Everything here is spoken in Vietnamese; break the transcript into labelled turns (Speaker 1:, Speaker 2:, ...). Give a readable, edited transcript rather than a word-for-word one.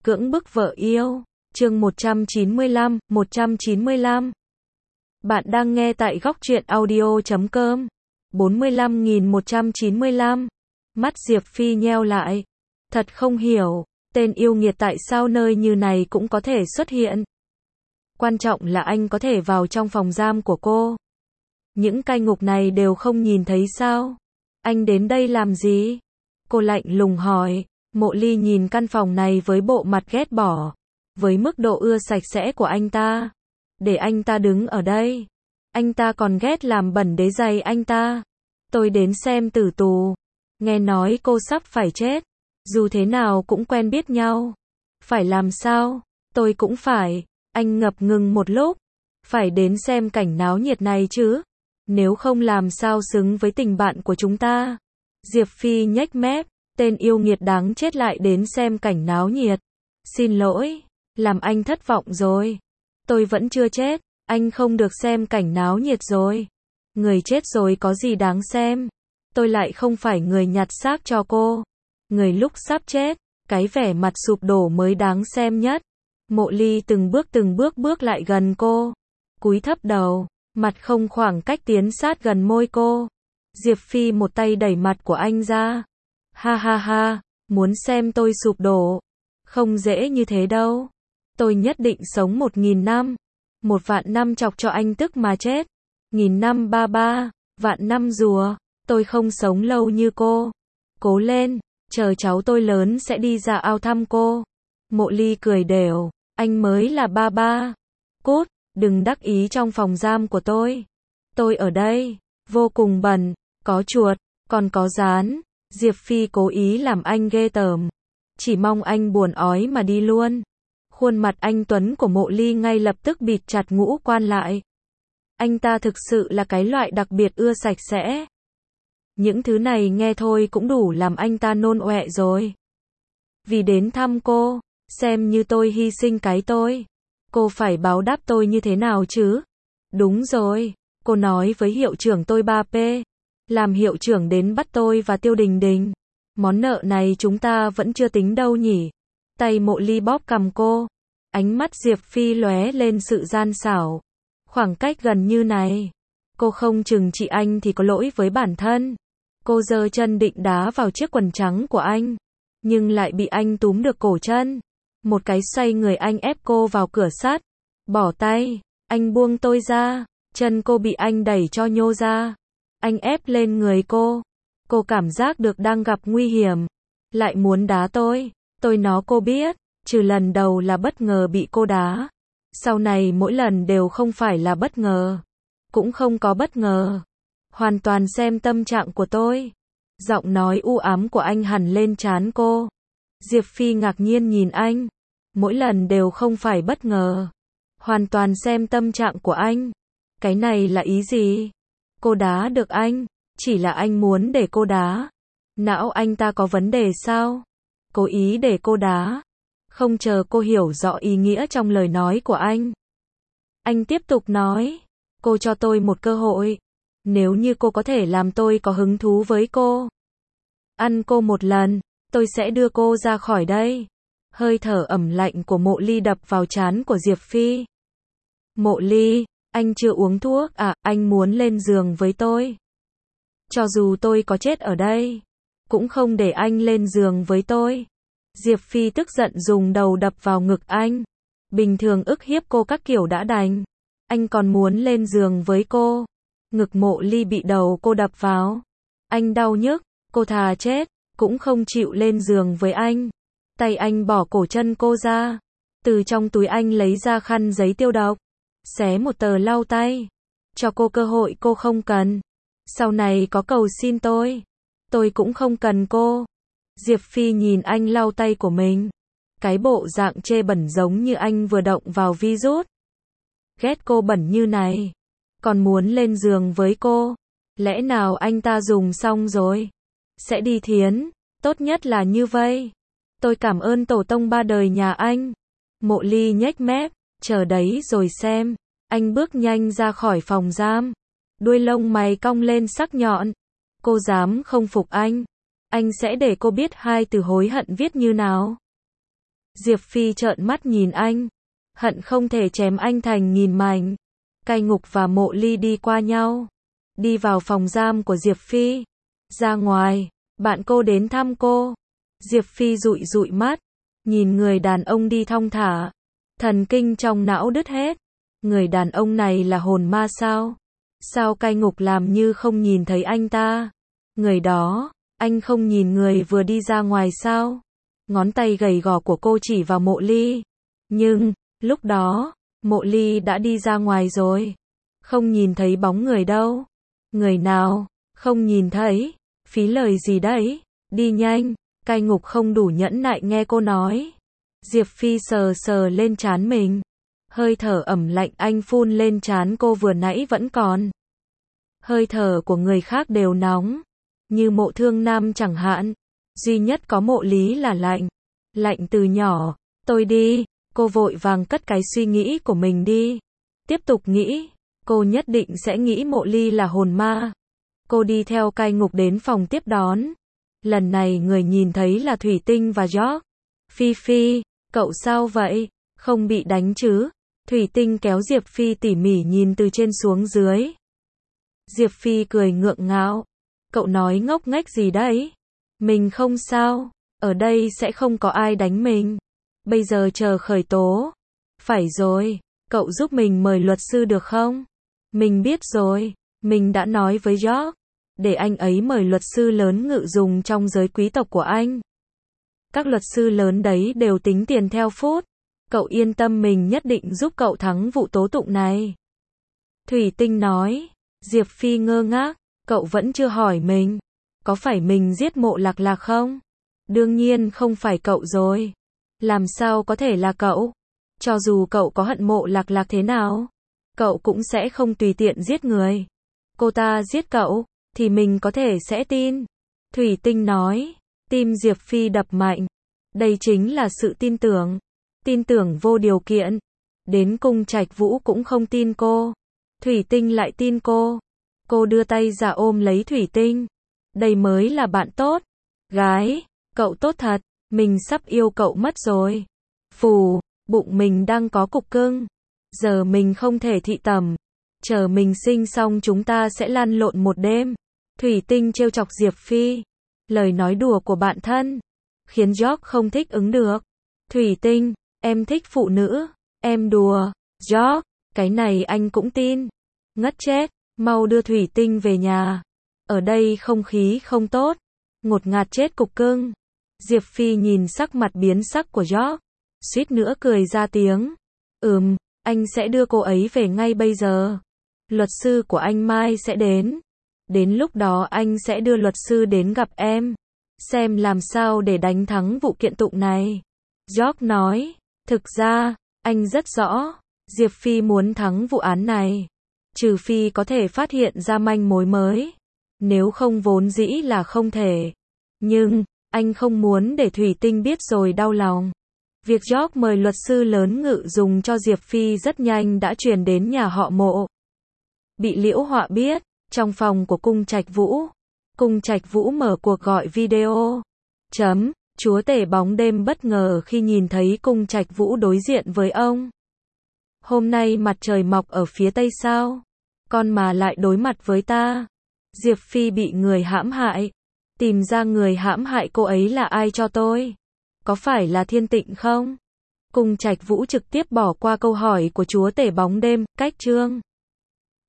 Speaker 1: Cưỡng bức vợ yêu. Chương 195. Bạn đang nghe tại góc truyện audio.com. 45.195. Mắt Diệp Phi nheo lại. Thật không hiểu, tên yêu nghiệt tại sao nơi như này cũng có thể xuất hiện. Quan trọng là anh có thể vào trong phòng giam của cô. Những cai ngục này đều không nhìn thấy sao? Anh đến đây làm gì? Cô lạnh lùng hỏi. Mộ Ly nhìn căn phòng này với bộ mặt ghét bỏ. Với mức độ ưa sạch sẽ của anh ta. Để anh ta đứng ở đây. Anh ta còn ghét làm bẩn đế giày anh ta. Tôi đến xem tử tù. Nghe nói cô sắp phải chết. Dù thế nào cũng quen biết nhau. Phải làm sao? Tôi cũng phải. Anh ngập ngừng một lúc. Phải đến xem cảnh náo nhiệt này chứ. Nếu không làm sao xứng với tình bạn của chúng ta. Diệp Phi nhếch mép. Tên yêu nghiệt đáng chết lại đến xem cảnh náo nhiệt. Xin lỗi, làm anh thất vọng rồi. Tôi vẫn chưa chết, anh không được xem cảnh náo nhiệt rồi. Người chết rồi có gì đáng xem. Tôi lại không phải người nhặt xác cho cô. Người lúc sắp chết, cái vẻ mặt sụp đổ mới đáng xem nhất. Mộ Ly từng bước bước lại gần cô. Cúi thấp đầu, mặt không khoảng cách tiến sát gần môi cô. Diệp Phi một tay đẩy mặt của anh ra. Ha ha ha, muốn xem tôi sụp đổ. Không dễ như thế đâu. Tôi nhất định sống 1.000 năm. 1.000 năm chọc cho anh tức mà chết. 1.000 năm ba ba, vạn năm rùa. Tôi không sống lâu như cô. Cố lên, chờ cháu tôi lớn sẽ đi ra ao thăm cô. Mộ Ly cười đều. Anh mới là ba ba. Cút, đừng đắc ý trong phòng giam của tôi. Tôi ở đây, vô cùng bẩn, có chuột, còn có gián. Diệp Phi cố ý làm anh ghê tởm. Chỉ mong anh buồn ói mà đi luôn. Khuôn mặt anh tuấn của Mộ Ly ngay lập tức bịt chặt ngũ quan lại. Anh ta thực sự là cái loại đặc biệt ưa sạch sẽ. Những thứ này nghe thôi cũng đủ làm anh ta nôn ọe rồi. Vì đến thăm cô, xem như tôi hy sinh cái tôi. Cô phải báo đáp tôi như thế nào chứ? Đúng rồi, cô nói với hiệu trưởng tôi 3P. Làm hiệu trưởng đến bắt tôi và Tiêu Đình Đình. Món nợ này chúng ta vẫn chưa tính đâu nhỉ. Tay Mộ Ly bóp cằm cô. Ánh mắt Diệp Phi lóe lên sự gian xảo. Khoảng cách gần như này. Cô không trừng trị anh thì có lỗi với bản thân. Cô giơ chân định đá vào chiếc quần trắng của anh. Nhưng lại bị anh túm được cổ chân. Một cái xoay người anh ép cô vào cửa sắt. Bỏ tay. Anh buông tôi ra. Chân cô bị anh đẩy cho nhô ra. Anh ép lên người cô. Cô cảm giác được đang gặp nguy hiểm. Lại muốn đá tôi. Tôi nói cô biết. Trừ lần đầu là bất ngờ bị cô đá. Sau này mỗi lần đều không phải là bất ngờ. Cũng không có bất ngờ. Hoàn toàn xem tâm trạng của tôi. Giọng nói u ám của anh hằn lên trán cô. Diệp Phi ngạc nhiên nhìn anh. Mỗi lần đều không phải bất ngờ. Hoàn toàn xem tâm trạng của anh. Cái này là ý gì? Cô đá được anh, chỉ là anh muốn để cô đá. Não anh ta có vấn đề sao? Cố ý để cô đá. Không chờ cô hiểu rõ ý nghĩa trong lời nói của anh. Anh tiếp tục nói, cô cho tôi một cơ hội. Nếu như cô có thể làm tôi có hứng thú với cô. Ăn cô một lần, tôi sẽ đưa cô ra khỏi đây. Hơi thở ẩm lạnh của Mộ Ly đập vào trán của Diệp Phi. Mộ Ly, anh chưa uống thuốc à, anh muốn lên giường với tôi. Cho dù tôi có chết ở đây, cũng không để anh lên giường với tôi. Diệp Phi tức giận dùng đầu đập vào ngực anh. Bình thường ức hiếp cô các kiểu đã đành. Anh còn muốn lên giường với cô. Ngực Mộ Ly bị đầu cô đập vào. Anh đau nhức, cô thà chết, cũng không chịu lên giường với anh. Tay anh bỏ cổ chân cô ra. Từ trong túi anh lấy ra khăn giấy tiêu độc. Xé một tờ lau tay. Cho cô cơ hội cô không cần. Sau này có cầu xin tôi cũng không cần cô. Diệp Phi nhìn anh lau tay của mình. Cái bộ dạng chê bẩn giống như anh vừa động vào virus. Ghét cô bẩn như này. Còn muốn lên giường với cô. Lẽ nào anh ta dùng xong rồi sẽ đi thiến. Tốt nhất là như vây. Tôi cảm ơn tổ tông ba đời nhà anh. Mộ Ly nhếch mép. Chờ đấy rồi xem. Anh bước nhanh ra khỏi phòng giam. Đuôi lông mày cong lên sắc nhọn. Cô dám không phục anh sẽ để cô biết hai từ hối hận viết như nào. Diệp Phi trợn mắt nhìn anh, hận không thể chém anh thành nghìn mảnh. Cai Ngục và Mộ Ly đi qua nhau, đi vào phòng giam của Diệp Phi. Ra ngoài, bạn cô đến thăm cô. Diệp Phi dụi dụi mắt, nhìn người đàn ông đi thong thả, thần kinh trong não đứt hết. Người đàn ông này là hồn ma sao? Sao Cai Ngục làm như không nhìn thấy anh ta? Người đó, anh không nhìn người vừa đi ra ngoài sao? Ngón tay gầy gò của cô chỉ vào Mộ Ly. Nhưng, lúc đó, Mộ Ly đã đi ra ngoài rồi. Không nhìn thấy bóng người đâu. Người nào? Không nhìn thấy. Phí lời gì đấy? Đi nhanh. Cai Ngục không đủ nhẫn nại nghe cô nói. Diệp Phi sờ sờ lên trán mình. Hơi thở ẩm lạnh anh phun lên trán cô vừa nãy vẫn còn. Hơi thở của người khác đều nóng. Như Mộ Thương Nam chẳng hạn. Duy nhất có Mộ Lý là lạnh. Lạnh từ nhỏ. Tôi đi. Cô vội vàng cất cái suy nghĩ của mình đi. Tiếp tục nghĩ. Cô nhất định sẽ nghĩ Mộ Ly là hồn ma. Cô đi theo Cai Ngục đến phòng tiếp đón. Lần này người nhìn thấy là Thủy Tinh và George. Phi Phi, cậu sao vậy? Không bị đánh chứ? Thủy Tinh kéo Diệp Phi tỉ mỉ nhìn từ trên xuống dưới. Diệp Phi cười ngượng ngạo. Cậu nói ngốc nghếch gì đấy? Mình không sao. Ở đây sẽ không có ai đánh mình. Bây giờ chờ khởi tố. Phải rồi. Cậu giúp mình mời luật sư được không? Mình biết rồi. Mình đã nói với George. Để anh ấy mời luật sư lớn ngự dùng trong giới quý tộc của anh. Các luật sư lớn đấy đều tính tiền theo phút. Cậu yên tâm mình nhất định giúp cậu thắng vụ tố tụng này. Thủy Tinh nói. Diệp Phi ngơ ngác. Cậu vẫn chưa hỏi mình. Có phải mình giết Mộ Lạc Lạc không? Đương nhiên không phải cậu rồi. Làm sao có thể là cậu? Cho dù cậu có hận Mộ Lạc Lạc thế nào, cậu cũng sẽ không tùy tiện giết người. Cô ta giết cậu, thì mình có thể sẽ tin. Thủy Tinh nói. Tim Diệp Phi đập mạnh. Đây chính là sự tin tưởng. Tin tưởng vô điều kiện. Đến Cung Trạch Vũ cũng không tin cô. Thủy Tinh lại tin cô. Cô đưa tay ra ôm lấy Thủy Tinh. Đây mới là bạn tốt. Gái, cậu tốt thật. Mình sắp yêu cậu mất rồi. Phù, bụng mình đang có cục cưng. Giờ mình không thể thị tẩm. Chờ mình sinh xong chúng ta sẽ lăn lộn một đêm. Thủy Tinh trêu chọc Diệp Phi. Lời nói đùa của bạn thân khiến George không thích ứng được. Thủy Tinh, em thích phụ nữ. Em đùa. George, cái này anh cũng tin. Ngất chết. Mau đưa Thủy Tinh về nhà. Ở đây không khí không tốt. Ngột ngạt chết cục cưng. Diệp Phi nhìn sắc mặt biến sắc của George. Suýt nữa cười ra tiếng. Anh sẽ đưa cô ấy về ngay bây giờ. Luật sư của anh mai sẽ đến. Đến lúc đó anh sẽ đưa luật sư đến gặp em. Xem làm sao để đánh thắng vụ kiện tụng này. George nói. Thực ra, anh rất rõ. Diệp Phi muốn thắng vụ án này. Trừ phi có thể phát hiện ra manh mối mới. Nếu không vốn dĩ là không thể. Nhưng, anh không muốn để Thủy Tinh biết rồi đau lòng. Việc George mời luật sư lớn ngự dùng cho Diệp Phi rất nhanh đã truyền đến nhà họ Mộ. Bị Liễu Họa biết, trong phòng của Cung Trạch Vũ. Cung Trạch Vũ mở cuộc gọi video. Chúa tể bóng đêm bất ngờ khi nhìn thấy Cung Trạch Vũ đối diện với ông. Hôm nay mặt trời mọc ở phía tây sao? Con mà lại đối mặt với ta. Diệp Phi bị người hãm hại. Tìm ra người hãm hại cô ấy là ai cho tôi? Có phải là Thiên Tịnh không? Cung Trạch Vũ trực tiếp bỏ qua câu hỏi của chúa tể bóng đêm, cách chương.